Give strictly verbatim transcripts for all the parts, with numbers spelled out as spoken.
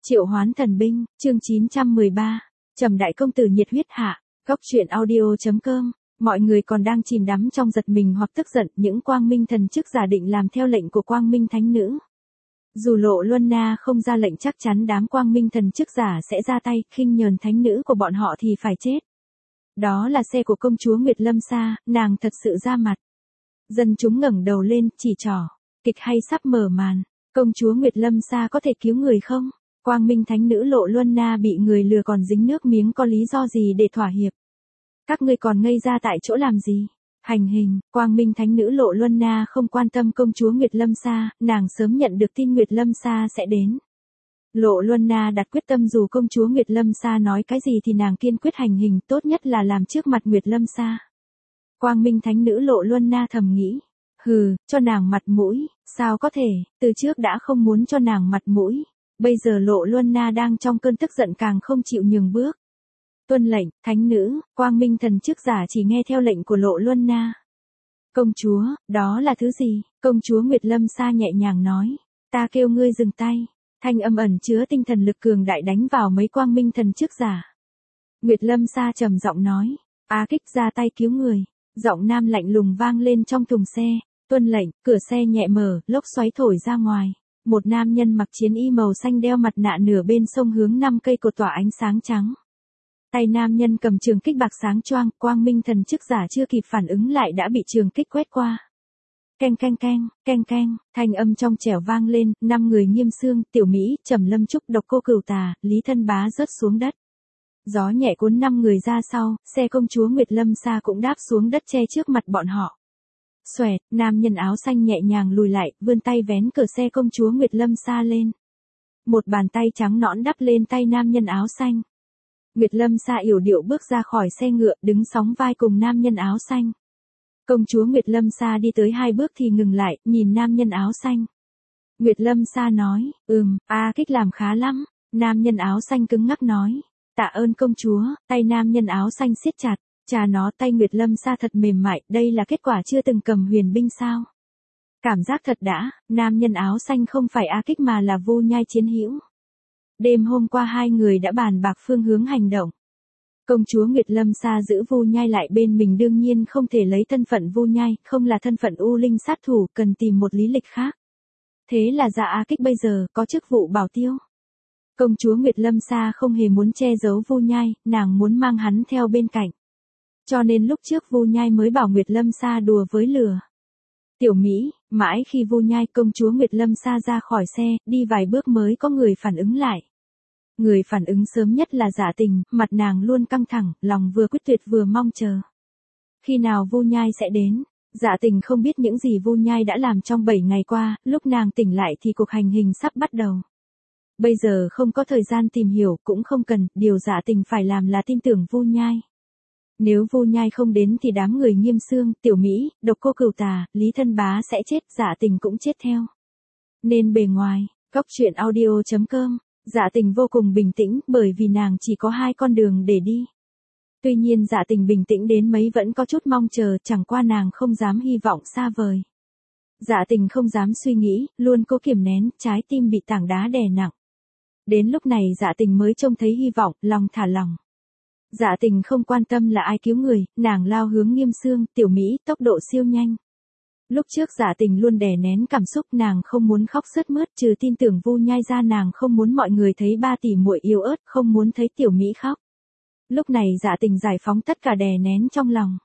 Triệu Hoán Thần Binh, chương chín trăm mười ba. Trầm đại công tử nhiệt huyết hạ, góc truyện audio chấm com. Mọi người còn đang chìm đắm trong giật mình hoặc tức giận, những quang minh thần chức giả định làm theo lệnh của quang minh thánh nữ. Dù Lộ Luân Na không ra lệnh chắc chắn đám quang minh thần chức giả sẽ ra tay, khinh nhờn thánh nữ của bọn họ thì phải chết. Đó là xe của công chúa Nguyệt Lâm Sa, nàng thật sự ra mặt. Dân chúng ngẩng đầu lên, chỉ trỏ, kịch hay sắp mở màn, công chúa Nguyệt Lâm Sa có thể cứu người không? Quang minh thánh nữ Lộ Luân Na bị người lừa còn dính nước miếng, có lý do gì để thỏa hiệp? Các ngươi còn ngây ra tại chỗ làm gì? Hành hình, quang minh thánh nữ Lộ Luân Na không quan tâm công chúa Nguyệt Lâm Sa, nàng sớm nhận được tin Nguyệt Lâm Sa sẽ đến. Lộ Luân Na đặt quyết tâm dù công chúa Nguyệt Lâm Sa nói cái gì thì nàng kiên quyết hành hình, tốt nhất là làm trước mặt Nguyệt Lâm Sa. Quang minh thánh nữ Lộ Luân Na thầm nghĩ, hừ, cho nàng mặt mũi, sao có thể, từ trước đã không muốn cho nàng mặt mũi. Bây giờ Lộ Luân Na đang trong cơn tức giận càng không chịu nhường bước. Tuân lệnh, thánh nữ, quang minh thần chức giả chỉ nghe theo lệnh của Lộ Luân Na. Công chúa, đó là thứ gì? Công chúa Nguyệt Lâm Sa nhẹ nhàng nói, ta kêu ngươi dừng tay. Thanh âm ẩn chứa tinh thần lực cường đại đánh vào mấy quang minh thần chức giả. Nguyệt Lâm Sa trầm giọng nói, Á Kích ra tay cứu người. Giọng nam lạnh lùng vang lên trong thùng xe. Tuân lệnh, cửa xe nhẹ mở, lốc xoáy thổi ra ngoài. Một nam nhân mặc chiến y màu xanh đeo mặt nạ nửa bên sông hướng năm cây cột tỏa ánh sáng trắng. Tay nam nhân cầm trường kích bạc sáng choang, quang minh thần chức giả chưa kịp phản ứng lại đã bị trường kích quét qua. Keng keng keng, keng keng, thanh âm trong trẻo vang lên, năm người Nghiêm Xương, Tiểu Mỹ, Trầm Lâm Trúc, Độc Cô Cửu Tà, Lý Thân Bá rớt xuống đất. Gió nhẹ cuốn năm người ra sau, xe công chúa Nguyệt Lâm Sa cũng đáp xuống đất che trước mặt bọn họ. Xoẹt, nam nhân áo xanh nhẹ nhàng lùi lại, vươn tay vén cửa xe công chúa Nguyệt Lâm Sa lên. Một bàn tay trắng nõn đắp lên tay nam nhân áo xanh. Nguyệt Lâm Sa yểu điệu bước ra khỏi xe ngựa, đứng sóng vai cùng nam nhân áo xanh. Công chúa Nguyệt Lâm Sa đi tới hai bước thì ngừng lại, nhìn nam nhân áo xanh. Nguyệt Lâm Sa nói, ừm, A Kích làm khá lắm. Nam nhân áo xanh cứng ngắc nói, tạ ơn công chúa. Tay nam nhân áo xanh siết chặt. Chà nó, tay Nguyệt Lâm Sa thật mềm mại, đây là kết quả chưa từng cầm huyền binh sao? Cảm giác thật đã, nam nhân áo xanh không phải A Kích mà là Vu Nhai chiến hữu. Đêm hôm qua hai người đã bàn bạc phương hướng hành động. Công chúa Nguyệt Lâm Sa giữ Vu Nhai lại bên mình đương nhiên không thể lấy thân phận Vu Nhai, không là thân phận U Linh sát thủ, cần tìm một lý lịch khác. Thế là Dạ A Kích bây giờ có chức vụ bảo tiêu. Công chúa Nguyệt Lâm Sa không hề muốn che giấu Vu Nhai, nàng muốn mang hắn theo bên cạnh. Cho nên lúc trước Vu Nhai mới bảo Nguyệt Lâm Sa đùa với lửa. Tiểu Mỹ, mãi khi Vu Nhai công chúa Nguyệt Lâm Sa ra khỏi xe, đi vài bước mới có người phản ứng lại. Người phản ứng sớm nhất là Dạ Tình, mặt nàng luôn căng thẳng, lòng vừa quyết tuyệt vừa mong chờ. Khi nào Vu Nhai sẽ đến? Dạ Tình không biết những gì Vu Nhai đã làm trong bảy ngày qua, lúc nàng tỉnh lại thì cuộc hành hình sắp bắt đầu. Bây giờ không có thời gian tìm hiểu, cũng không cần, điều Dạ Tình phải làm là tin tưởng Vu Nhai. Nếu Vu Nhai không đến thì đám người Nghiêm Xương, Tiểu Mỹ, Độc Cô Cửu Tà, Lý Thân Bá sẽ chết, Dạ Tình cũng chết theo. Nên bề ngoài, góc truyện audio chấm com, Dạ Tình vô cùng bình tĩnh bởi vì nàng chỉ có hai con đường để đi. Tuy nhiên Dạ Tình bình tĩnh đến mấy vẫn có chút mong chờ, chẳng qua nàng không dám hy vọng xa vời. Dạ Tình không dám suy nghĩ, luôn cố kiềm nén, trái tim bị tảng đá đè nặng. Đến lúc này Dạ Tình mới trông thấy hy vọng, lòng thả lòng. Dạ Tình không quan tâm là ai cứu người, nàng lao hướng Nghiêm Xương, Tiểu Mỹ, tốc độ siêu nhanh. Lúc trước Dạ Tình luôn đè nén cảm xúc, nàng không muốn khóc sướt mướt, trừ tin tưởng Vu Nhai ra nàng không muốn mọi người thấy ba tỷ muội yếu ớt, không muốn thấy Tiểu Mỹ khóc. Lúc này Dạ Tình giải phóng tất cả đè nén trong lòng.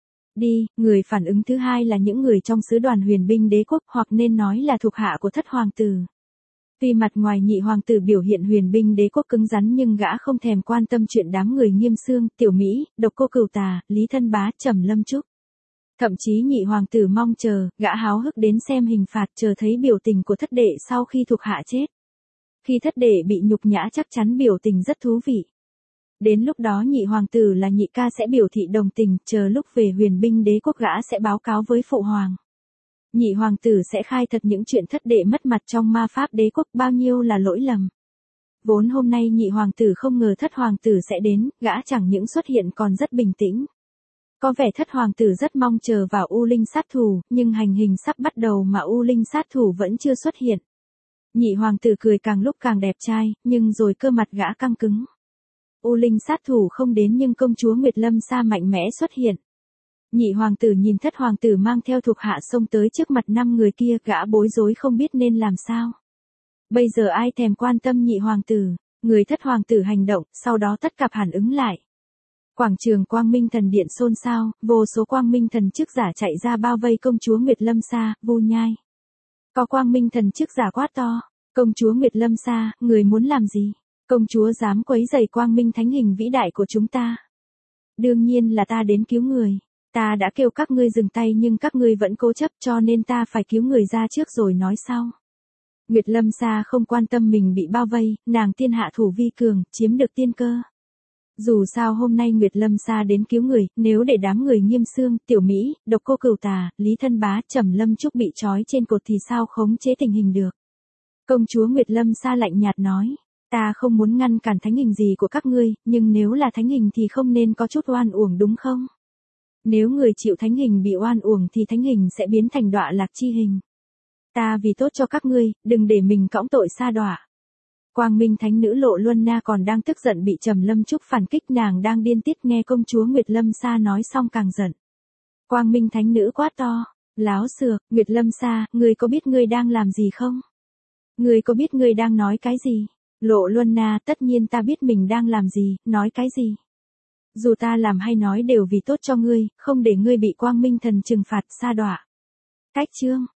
Đi, người phản ứng thứ hai là những người trong sứ đoàn huyền binh đế quốc, hoặc nên nói là thuộc hạ của thất hoàng tử. Tuy mặt ngoài nhị hoàng tử biểu hiện huyền binh đế quốc cứng rắn nhưng gã không thèm quan tâm chuyện đám người Nghiêm Xương, Tiểu Mỹ, Độc Cô Cửu Tà, Lý Thân Bá, Trầm Lâm Trúc. Thậm chí nhị hoàng tử mong chờ, gã háo hức đến xem hình phạt, chờ thấy biểu tình của thất đệ sau khi thuộc hạ chết. Khi thất đệ bị nhục nhã chắc chắn biểu tình rất thú vị. Đến lúc đó nhị hoàng tử là nhị ca sẽ biểu thị đồng tình, chờ lúc về huyền binh đế quốc gã sẽ báo cáo với phụ hoàng. Nhị hoàng tử sẽ khai thật những chuyện thất đệ mất mặt trong ma pháp đế quốc, bao nhiêu là lỗi lầm. Vốn hôm nay nhị hoàng tử không ngờ thất hoàng tử sẽ đến, gã chẳng những xuất hiện còn rất bình tĩnh. Có vẻ thất hoàng tử rất mong chờ vào U Linh sát thủ, nhưng hành hình sắp bắt đầu mà U Linh sát thủ vẫn chưa xuất hiện. Nhị hoàng tử cười càng lúc càng đẹp trai, nhưng rồi cơ mặt gã căng cứng. U linh sát thủ không đến nhưng công chúa Nguyệt Lâm Sa mạnh mẽ xuất hiện. Nhị hoàng tử nhìn thất hoàng tử mang theo thuộc hạ xông tới trước mặt năm người kia, gã bối rối không biết nên làm sao. Bây giờ ai thèm quan tâm nhị hoàng tử, người thất hoàng tử hành động, sau đó tất cả phản ứng lại. Quảng trường Quang Minh Thần Điện xôn xao, vô số Quang Minh Thần chức giả chạy ra bao vây công chúa Nguyệt Lâm Sa, Vu Nhai. Có Quang Minh Thần chức giả quát to, công chúa Nguyệt Lâm Sa, người muốn làm gì? Công chúa dám quấy rầy Quang Minh Thánh Hình vĩ đại của chúng ta. Đương nhiên là ta đến cứu người. Ta đã kêu các ngươi dừng tay nhưng các ngươi vẫn cố chấp, cho nên ta phải cứu người ra trước rồi nói sau. Nguyệt Lâm Sa không quan tâm mình bị bao vây, nàng tiên hạ thủ vi cường, chiếm được tiên cơ. Dù sao hôm nay Nguyệt Lâm Sa đến cứu người, nếu để đám người Nghiêm Xương, Tiểu Mỹ, Độc Cô Cửu Tà, Lý Thân Bá, Trầm Lâm Trúc bị trói trên cột thì sao khống chế tình hình được. Công chúa Nguyệt Lâm Sa lạnh nhạt nói, ta không muốn ngăn cản thánh hình gì của các ngươi, nhưng nếu là thánh hình thì không nên có chút oan uổng đúng không? Nếu người chịu thánh hình bị oan uổng thì thánh hình sẽ biến thành đọa lạc chi hình. Ta vì tốt cho các ngươi, đừng để mình cõng tội sa đọa. Quang Minh Thánh Nữ Lộ Luân Na còn đang tức giận bị Trầm Lâm Trúc phản kích, nàng đang điên tiết nghe công chúa Nguyệt Lâm Sa nói xong càng giận. Quang Minh Thánh Nữ quát to, láo xược, Nguyệt Lâm Sa, ngươi có biết ngươi đang làm gì không? Ngươi có biết ngươi đang nói cái gì? Lộ Luân Na, tất nhiên ta biết mình đang làm gì, nói cái gì? Dù ta làm hay nói đều vì tốt cho ngươi, không để ngươi bị Quang Minh Thần trừng phạt sa đọa. Cách chương